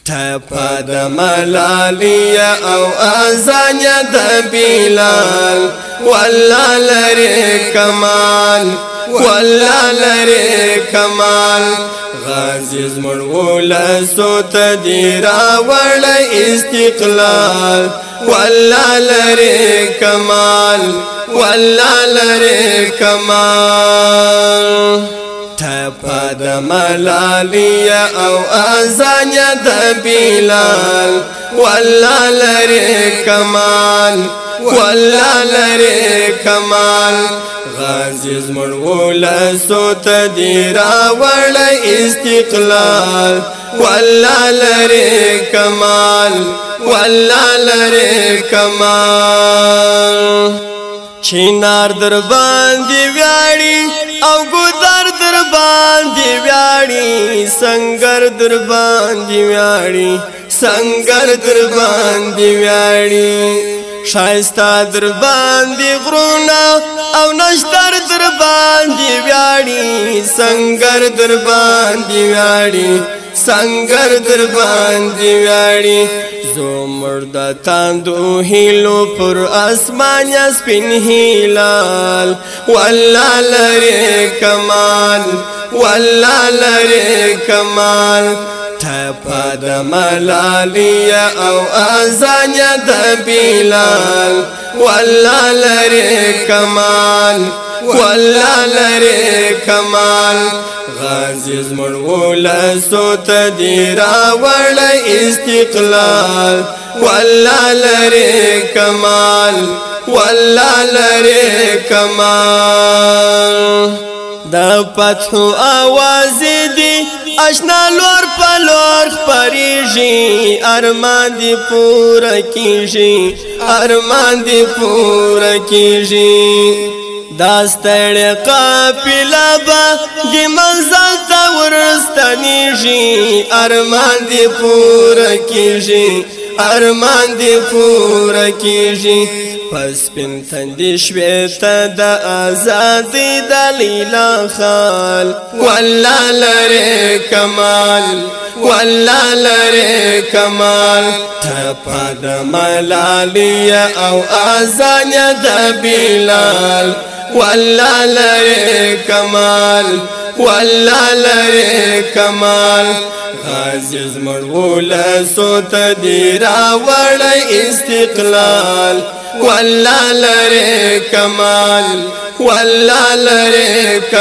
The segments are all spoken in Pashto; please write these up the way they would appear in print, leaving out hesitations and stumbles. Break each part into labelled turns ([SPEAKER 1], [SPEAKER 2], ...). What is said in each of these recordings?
[SPEAKER 1] ټپه د ملالیا او اذان د بلال والله لري کمال والله لري کمال غازی زمون ولسو ته دی راوړ استقلال والله لري کمال والله لري کمال ټپه د ملالیا او اذان د بلال والله لري کمال والله لري کمال غازی زمون ولسو ته دی راوړ استقلال والله لري کمال والله لري کمال چینار در باندې ویاړي او ګودر در باندې ویاړي سنگر در باندې ویاړي سنگر در باندې ویاړي شایسته در باندې غرونه او نشتر در باندې ویاړي سنگر در باندې ویاړي سنگر در باندې ویاړي زمر د تاندو هیلو پر اسمان سپین هلال والله لري کمال والله لري کمال ټپه د ملالیا او اذان د بلال والله لري کمال والله لري کمال غازی زمون ولسو ته دی راوړ استقلال والله لري کمال والله لري کمال د فتح आवाज دی اشنا لور په لور خپریږي ارمان دی پوره کیږي ارمان دی پوره کیږي داستړ قافله با دی منزل ته ورستنیږي ارمان دی پوره کیږي ارمان دی پوره کیږي پس پن تندې شوې ته د آزادۍ دلیلا خال والله لري کمال والله لري کمال ټپه د ملالیا او اذان د بلال والله لري کمال والله لري کمال غازی زمون ولسو ته دی راوړ استقلال والله لري کمال والله لري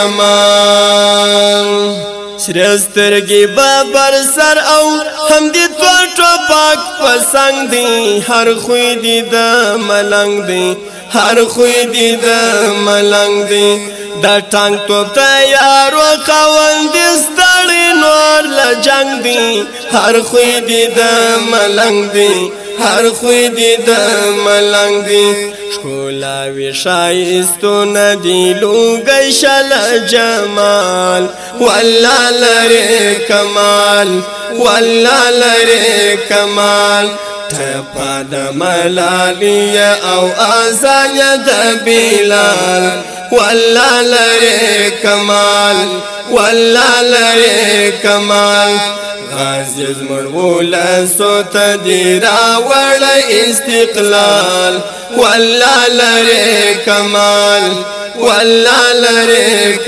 [SPEAKER 1] کمال سرسترګي بابر سر او هم دې ټوپک پسنګ دی هر خوې دې د ملنګ دی هر خوې دې د ملنګ دی دا ټانګ توپ تیار وخوند ستړي نور لجنګ دی هر خوې دې د ملنګ دی هر خوې دې د ملنګ دی شکولا وی شایستو ندی لوګی شل جمال والله لري کمال والله لري کمال ټپه د ملالیا او اذان د بلال والله لري کمال والله لري کمال غازی زمون ولسو ته دی راوړ استقلال والله لري کمال والله لري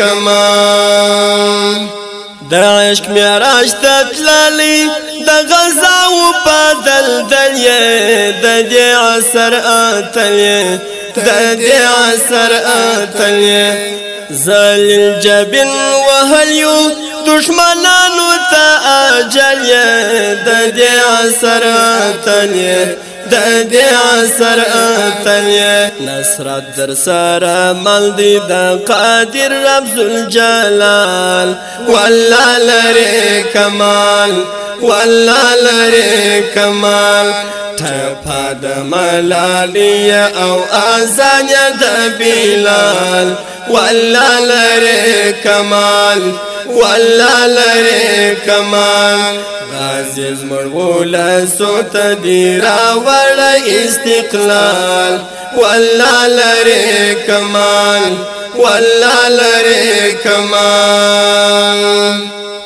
[SPEAKER 1] کمال د عشق معراج ته تللی د غزا و بدل دلیه د دې عصر اتلیه د دې عصر اتلیه زلیل جبن وهلیو دشمنانو ته اجل د دې عصر اتلیه د دې عصر اتلیه نصرت در سره مل دی د قادر رب ذوالجلال والله لري کمال والله لري کمال ټپه د ملالیا او اذان د بلال والله لري کمال والله لري کمال غازی زمون ولسو ته دی راوړ استقلال والله لري کمال والله لري کمال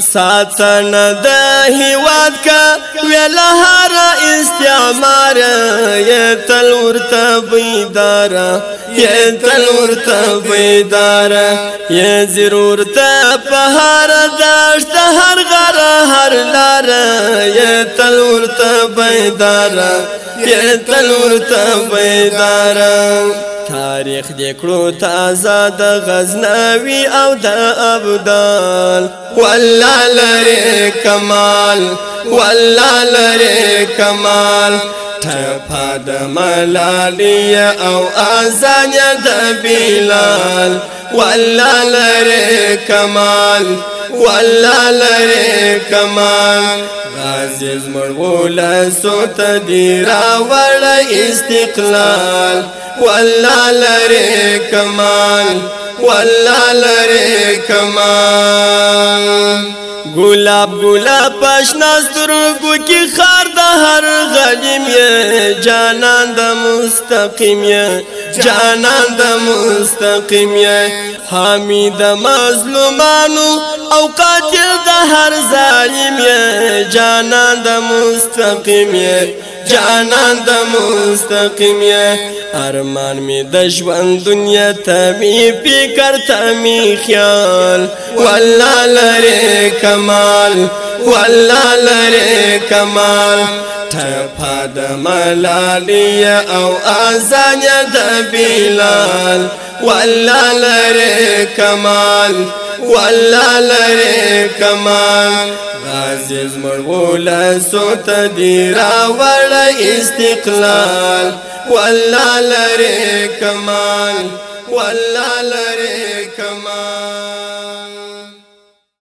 [SPEAKER 1] ساتن د هیواد کا ویلا هر استعمار یا تل ورته بیدار یا تل ورته بیدار یا ضرور ته په هر دشت هر غر هر لار یا تل ورته بیدار یا تل ورته بیدار تاریخ دکړو تازه د غزنوي او د ابدال والله لري کمال والله لري کمال ټپه د ملالیا او اذان د بلال والله لري کمال والله لري کمال غازی زمرغول سوت دی راوړ استقلال والله لري کمال والله لري کمال گلاب گلاب پشناسترگو کی خار د هر غلیم یہ جانان د مستقیم یہ جانان د مستقیم یہ حامی د مظلومانو او قاتل د هر ظالم یہ جانان د مستقیم یہ جانان د مستقیم یہ ارمان می د ژوند دنیا ته می فکر ته می خیال والله لري کمال والله لري کمال ټپه د ملالیا او اذان د بلال والله لري کمال والله لري کمال غازی زمرغول سوت دی راوړ استقلال والله لري کمال والله لري